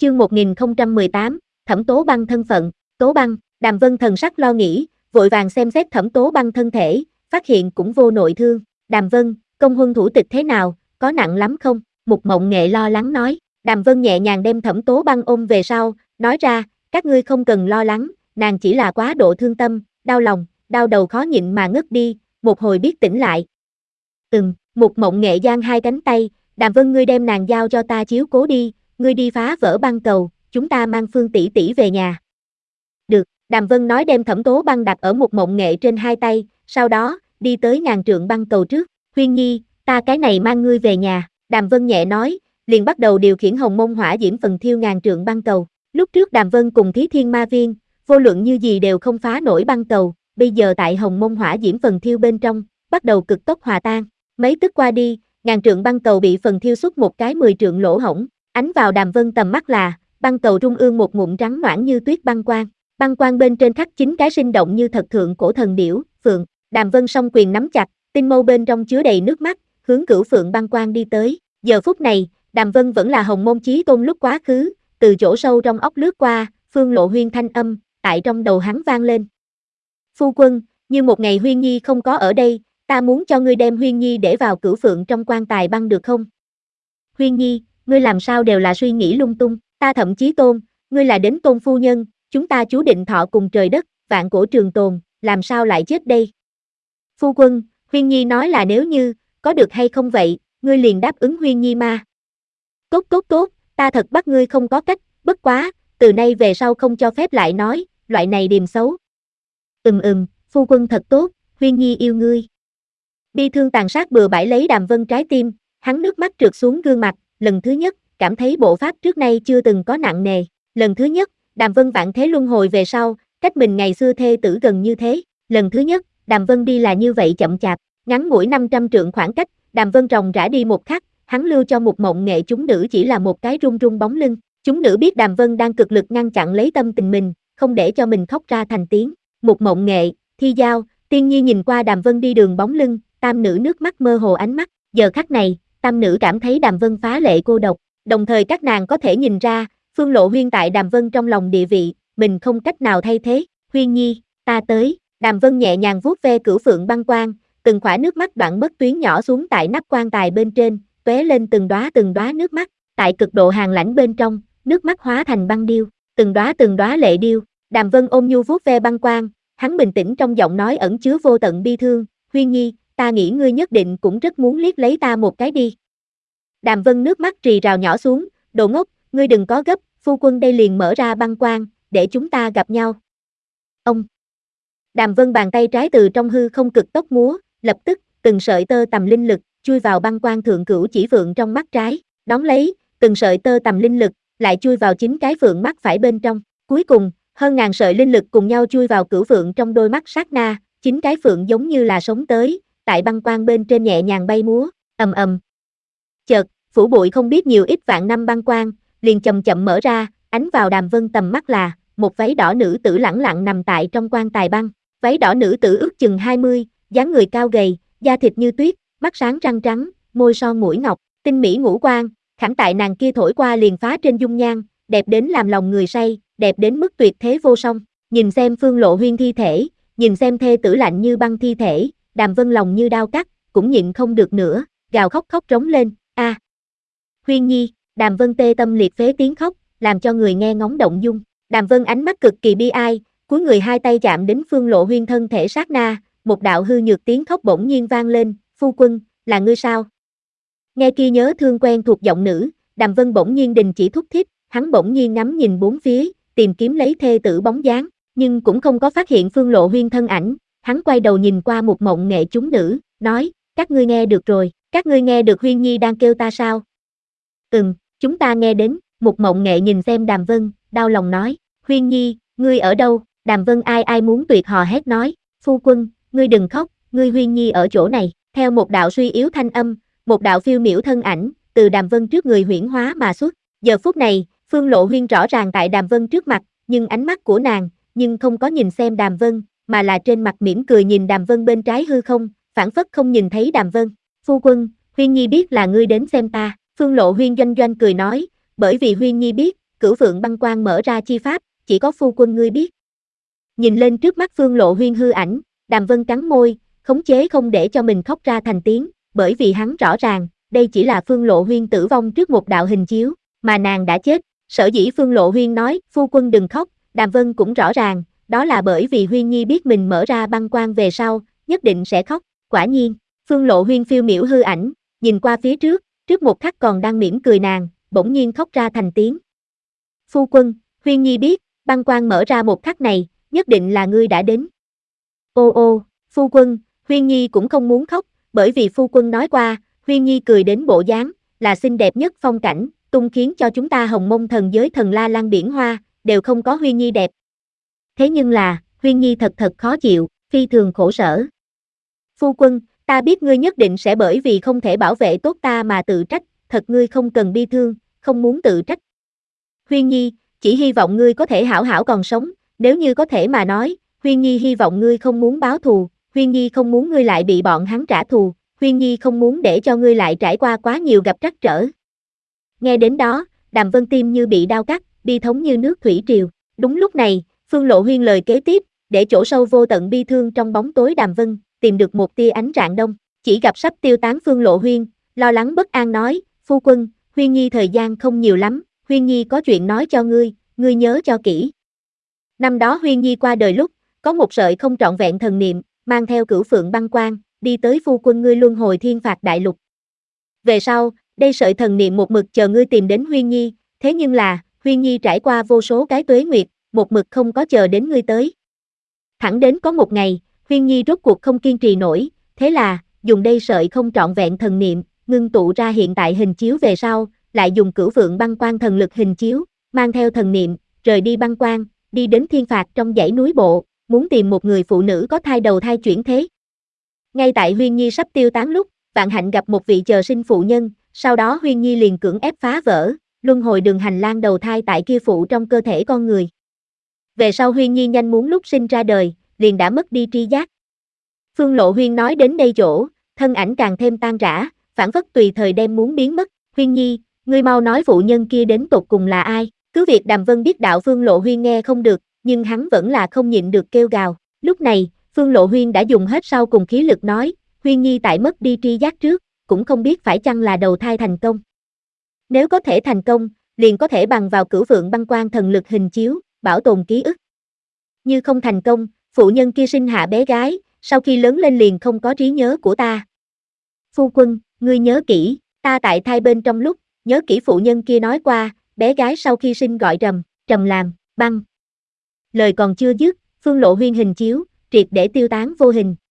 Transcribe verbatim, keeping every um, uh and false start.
Chương một nghìn không trăm mười tám, Thẩm Tố Băng thân phận. Tố Băng. Đàm Vân thần sắc lo nghĩ, vội vàng xem xét Thẩm Tố Băng thân thể, phát hiện cũng vô nội thương. Đàm Vân, công huân thủ tịch thế nào, có nặng lắm không? Mục Mộng Nghệ lo lắng nói. Đàm Vân nhẹ nhàng đem Thẩm Tố Băng ôm về sau, nói ra, các ngươi không cần lo lắng, nàng chỉ là quá độ thương tâm, đau lòng, đau đầu khó nhịn mà ngất đi, một hồi biết tỉnh lại. Ừm, Mục Mộng Nghệ giang hai cánh tay, Đàm Vân ngươi đem nàng giao cho ta chiếu cố đi, ngươi đi phá vỡ băng cầu, chúng ta mang Phương tỷ tỷ về nhà. Được, Đàm Vân nói đem Thẩm Tố Băng đặt ở Mục Mộng Nghệ trên hai tay, sau đó, đi tới ngàn trượng băng cầu trước, Huyên Nhi, ta cái này mang ngươi về nhà, Đàm Vân nhẹ nói, liền bắt đầu điều khiển hồng môn hỏa diễm phần thiêu ngàn trượng băng cầu. Lúc trước Đàm Vân cùng Thí Thiên Ma Viên, vô luận như gì đều không phá nổi băng cầu, bây giờ tại hồng môn hỏa diễm phần thiêu bên trong, bắt đầu cực tốc hòa tan. Mấy tức qua đi, ngàn trượng băng cầu bị phần thiêu xuất một cái mười trượng lỗ hổng, ánh vào Đàm Vân tầm mắt là, băng cầu trung ương một ngụm trắng noãn như tuyết băng quang, băng quang bên trên khắc chín cái sinh động như thật thượng cổ thần điểu, phượng. Đàm Vân song quyền nắm chặt, tinh mâu bên trong chứa đầy nước mắt, hướng Cửu Phượng băng quang đi tới. Giờ phút này, Đàm Vân vẫn là hồng môn chí tôn lúc quá khứ, từ chỗ sâu trong óc lướt qua, Phương Lộ Huyên thanh âm, tại trong đầu hắn vang lên. Phu quân, như một ngày Huyên Nhi không có ở đây, ta muốn cho ngươi đem Huyên Nhi để vào Cửu Phượng trong quan tài băng được không? Huyên Nhi, ngươi làm sao đều là suy nghĩ lung tung, ta Thẩm Chí Tôn, ngươi là đến tôn phu nhân, chúng ta chú định thọ cùng trời đất, vạn cổ trường tồn, làm sao lại chết đây? Phu quân, Huyên Nhi nói là nếu như, có được hay không vậy, ngươi liền đáp ứng Huyên Nhi ma. Tốt tốt tốt, ta thật bắt ngươi không có cách, bất quá, từ nay về sau không cho phép lại nói, loại này điềm xấu. Ừm ừm, phu quân thật tốt, Huyên Nhi yêu ngươi. Bi thương tàn sát bừa bãi lấy Đàm Vân trái tim, hắn nước mắt trượt xuống gương mặt, lần thứ nhất, cảm thấy bộ pháp trước nay chưa từng có nặng nề. Lần thứ nhất, Đàm Vân vạn thế luân hồi về sau, cách mình ngày xưa thê tử gần như thế. Lần thứ nhất, Đàm Vân đi là như vậy chậm chạp, ngắn ngủi năm trăm trượng khoảng cách, Đàm Vân ròng rã đi một khắc, hắn lưu cho Mục Mộng Nghệ chúng nữ chỉ là một cái run run bóng lưng. Chúng nữ biết Đàm Vân đang cực lực ngăn chặn lấy tâm tình mình, không để cho mình khóc ra thành tiếng. Mục Mộng Nghệ, Thi Giao, Tiên Nhi nhìn qua Đàm Vân đi đường bóng lưng, tam nữ nước mắt mơ hồ ánh mắt. Giờ khắc này, tam nữ cảm thấy Đàm Vân phá lệ cô độc, đồng thời các nàng có thể nhìn ra, Phương Lộ Huyên tại Đàm Vân trong lòng địa vị, mình không cách nào thay thế. Huyên Nhi, ta tới. Đàm Vân nhẹ nhàng vuốt ve Cửu Phượng băng quang, từng khỏa nước mắt đoạn mất tuyến nhỏ xuống tại nắp quan tài bên trên, tóe lên từng đóa từng đóa nước mắt. Tại cực độ hàn lãnh bên trong, nước mắt hóa thành băng điêu, từng đóa từng đóa lệ điêu. Đàm Vân ôm nhu vuốt ve băng quang, hắn bình tĩnh trong giọng nói ẩn chứa vô tận bi thương. Huyên Nhi, ta nghĩ ngươi nhất định cũng rất muốn liếc lấy ta một cái đi. Đàm Vân nước mắt rì rào nhỏ xuống, đồ ngốc, ngươi đừng có gấp, phu quân đây liền mở ra băng quang, để chúng ta gặp nhau. Ông. Đàm Vân bàn tay trái từ trong hư không cực tốc múa, lập tức, từng sợi tơ tầm linh lực, chui vào băng quang thượng Cửu Chỉ Phượng trong mắt trái, đón lấy, từng sợi tơ tầm linh lực, lại chui vào chính cái phượng mắt phải bên trong. Cuối cùng, hơn ngàn sợi linh lực cùng nhau chui vào Cửu Phượng trong đôi mắt sát na, chính cái phượng giống như là sống tới, tại băng quang bên trên nhẹ nhàng bay múa, ầm ầm. Chợt, phủ bụi không biết nhiều ít vạn năm băng quang, liền chậm chậm mở ra, ánh vào Đàm Vân tầm mắt là, một váy đỏ nữ tử lẳng lặng nằm tại trong quan tài băng. Váy đỏ nữ tử ước chừng hai mươi, dáng người cao gầy, da thịt như tuyết, mắt sáng răng trắng, môi son mũi ngọc, tinh mỹ ngũ quan, khẳng tại nàng kia thổi qua liền phá trên dung nhan, đẹp đến làm lòng người say, đẹp đến mức tuyệt thế vô song. Nhìn xem Phương Lộ Huyên thi thể, nhìn xem thê tử lạnh như băng thi thể, Đàm Vân lòng như đao cắt, cũng nhịn không được nữa, gào khóc khóc trống lên, a. À. Huyên Nhi, Đàm Vân tê tâm liệt phế tiếng khóc, làm cho người nghe ngóng động dung. Đàm Vân ánh mắt cực kỳ bi ai, cuối người hai tay chạm đến Phương Lộ Huyên thân thể sát na, một đạo hư nhược tiếng khóc bỗng nhiên vang lên, phu quân, là ngươi sao? Nghe kia nhớ thương quen thuộc giọng nữ, Đàm Vân bỗng nhiên đình chỉ thúc thiết, hắn bỗng nhiên ngắm nhìn bốn phía, tìm kiếm lấy thê tử bóng dáng, nhưng cũng không có phát hiện Phương Lộ Huyên thân ảnh, hắn quay đầu nhìn qua Mục Mộng Nghệ chúng nữ, nói, các ngươi nghe được rồi, các ngươi nghe được Huyên Nhi đang kêu ta sao? Ừm, chúng ta nghe đến. Mục Mộng Nghệ nhìn xem Đàm Vân, đau lòng nói, Huyên Nhi, ngươi ở đâu? Đàm Vân ai ai muốn tuyệt hò hét nói, phu quân, ngươi đừng khóc, ngươi Huyên Nhi ở chỗ này. Theo một đạo suy yếu thanh âm, một đạo phiêu miểu thân ảnh, từ Đàm Vân trước người huyễn hóa mà xuất. Giờ phút này, Phương Lộ Huyên rõ ràng tại Đàm Vân trước mặt, nhưng ánh mắt của nàng, nhưng không có nhìn xem Đàm Vân, mà là trên mặt mỉm cười nhìn Đàm Vân bên trái hư không, phảng phất không nhìn thấy Đàm Vân. Phu quân, Huyên Nhi biết là ngươi đến xem ta. Phương Lộ Huyên doanh doanh cười nói, bởi vì Huyên Nhi biết, Cửu Phượng băng quang mở ra chi pháp, chỉ có phu quân ngươi biết. Nhìn lên trước mắt Phương Lộ Huyên hư ảnh, Đàm Vân cắn môi, khống chế không để cho mình khóc ra thành tiếng, bởi vì hắn rõ ràng, đây chỉ là Phương Lộ Huyên tử vong trước một đạo hình chiếu, mà nàng đã chết. Sở dĩ Phương Lộ Huyên nói, phu quân đừng khóc, Đàm Vân cũng rõ ràng, đó là bởi vì Huyên Nhi biết mình mở ra băng quang về sau, nhất định sẽ khóc. Quả nhiên, Phương Lộ Huyên phiêu miểu hư ảnh, nhìn qua phía trước, trước một khắc còn đang mỉm cười nàng, bỗng nhiên khóc ra thành tiếng. Phu quân, Huyên Nhi biết, băng quang mở ra một khắc này, nhất định là ngươi đã đến. Ô ô, phu quân, Huyên Nhi cũng không muốn khóc, bởi vì phu quân nói qua, Huyên Nhi cười đến bộ dáng, là xinh đẹp nhất phong cảnh, tung khiến cho chúng ta hồng mông thần giới thần la lan biển hoa, đều không có Huyên Nhi đẹp. Thế nhưng là, Huyên Nhi thật thật khó chịu, phi thường khổ sở. Phu quân, ta biết ngươi nhất định sẽ bởi vì không thể bảo vệ tốt ta mà tự trách, thật ngươi không cần bi thương, không muốn tự trách. Huyên Nhi, chỉ hy vọng ngươi có thể hảo hảo còn sống, nếu như có thể mà nói, Huyên Nhi hy vọng ngươi không muốn báo thù, Huyên Nhi không muốn ngươi lại bị bọn hắn trả thù, Huyên Nhi không muốn để cho ngươi lại trải qua quá nhiều gặp trắc trở. Nghe đến đó, Đàm Vân tim như bị đau cắt, bi thống như nước thủy triều. Đúng lúc này, Phương Lộ Huyên lời kế tiếp, để chỗ sâu vô tận bi thương trong bóng tối Đàm Vân, tìm được một tia ánh rạng đông, chỉ gặp sắp tiêu tán Phương Lộ Huyên, lo lắng bất an nói, phu quân, Huyên Nhi thời gian không nhiều lắm, Huyên Nhi có chuyện nói cho ngươi, ngươi nhớ cho kỹ. Năm đó Huyên Nhi qua đời lúc, có một sợi không trọn vẹn thần niệm, mang theo Cửu Phượng băng quang, đi tới phu quân ngươi luân hồi thiên phạt đại lục. Về sau, đây sợi thần niệm một mực chờ ngươi tìm đến Huyên Nhi, thế nhưng là, Huyên Nhi trải qua vô số cái tuế nguyệt, một mực không có chờ đến ngươi tới. Thẳng đến có một ngày, Huyên Nhi rốt cuộc không kiên trì nổi, thế là, dùng đây sợi không trọn vẹn thần niệm, ngưng tụ ra hiện tại hình chiếu về sau, lại dùng Cửu Phượng băng quang thần lực hình chiếu, mang theo thần niệm, rời đi băng quang, đi đến thiên phạt trong dãy núi bộ, muốn tìm một người phụ nữ có thai đầu thai chuyển thế. Ngay tại Huyên Nhi sắp tiêu tán lúc, Vạn Hạnh gặp một vị chờ sinh phụ nhân, sau đó Huyên Nhi liền cưỡng ép phá vỡ, luân hồi đường hành lang đầu thai tại kia phụ trong cơ thể con người. Về sau Huyên Nhi nhanh muốn lúc sinh ra đời, liền đã mất đi tri giác. Phương Lộ Huyên nói đến đây chỗ, thân ảnh càng thêm tan rã, phản phất tùy thời đem muốn biến mất. Huyên Nhi, ngươi mau nói phụ nhân kia đến tột cùng là ai? Cứ việc Đàm Vân biết đạo Phương Lộ Huyên nghe không được, nhưng hắn vẫn là không nhịn được kêu gào. Lúc này, Phương Lộ Huyên đã dùng hết sau cùng khí lực nói, Huyên Nhi tại mất đi tri giác trước, cũng không biết phải chăng là đầu thai thành công. Nếu có thể thành công, liền có thể bằng vào Cửu Phượng băng quang thần lực hình chiếu, bảo tồn ký ức. Như không thành công, phụ nhân kia sinh hạ bé gái, sau khi lớn lên liền không có trí nhớ của ta. Phu quân, ngươi nhớ kỹ, ta tại thai bên trong lúc, nhớ kỹ phụ nhân kia nói qua, bé gái sau khi sinh gọi Trầm, Trầm làm, băng. Lời còn chưa dứt, Phương Lộ Huyên hình chiếu, triệt để tiêu tán vô hình,